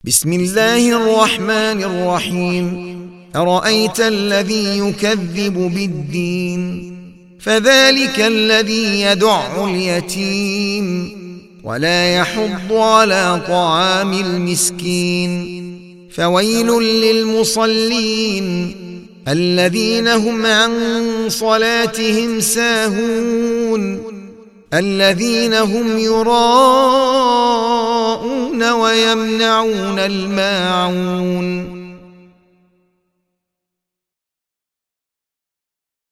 بسم الله الرحمن الرحيم. أرأيت الذي يكذب بالدين فذلك الذي يدع اليتيم ولا يحض على طعام المسكين فويل للمصلين الذين هم عن صلاتهم ساهون الذين هم يراءون ويمنعون الماعون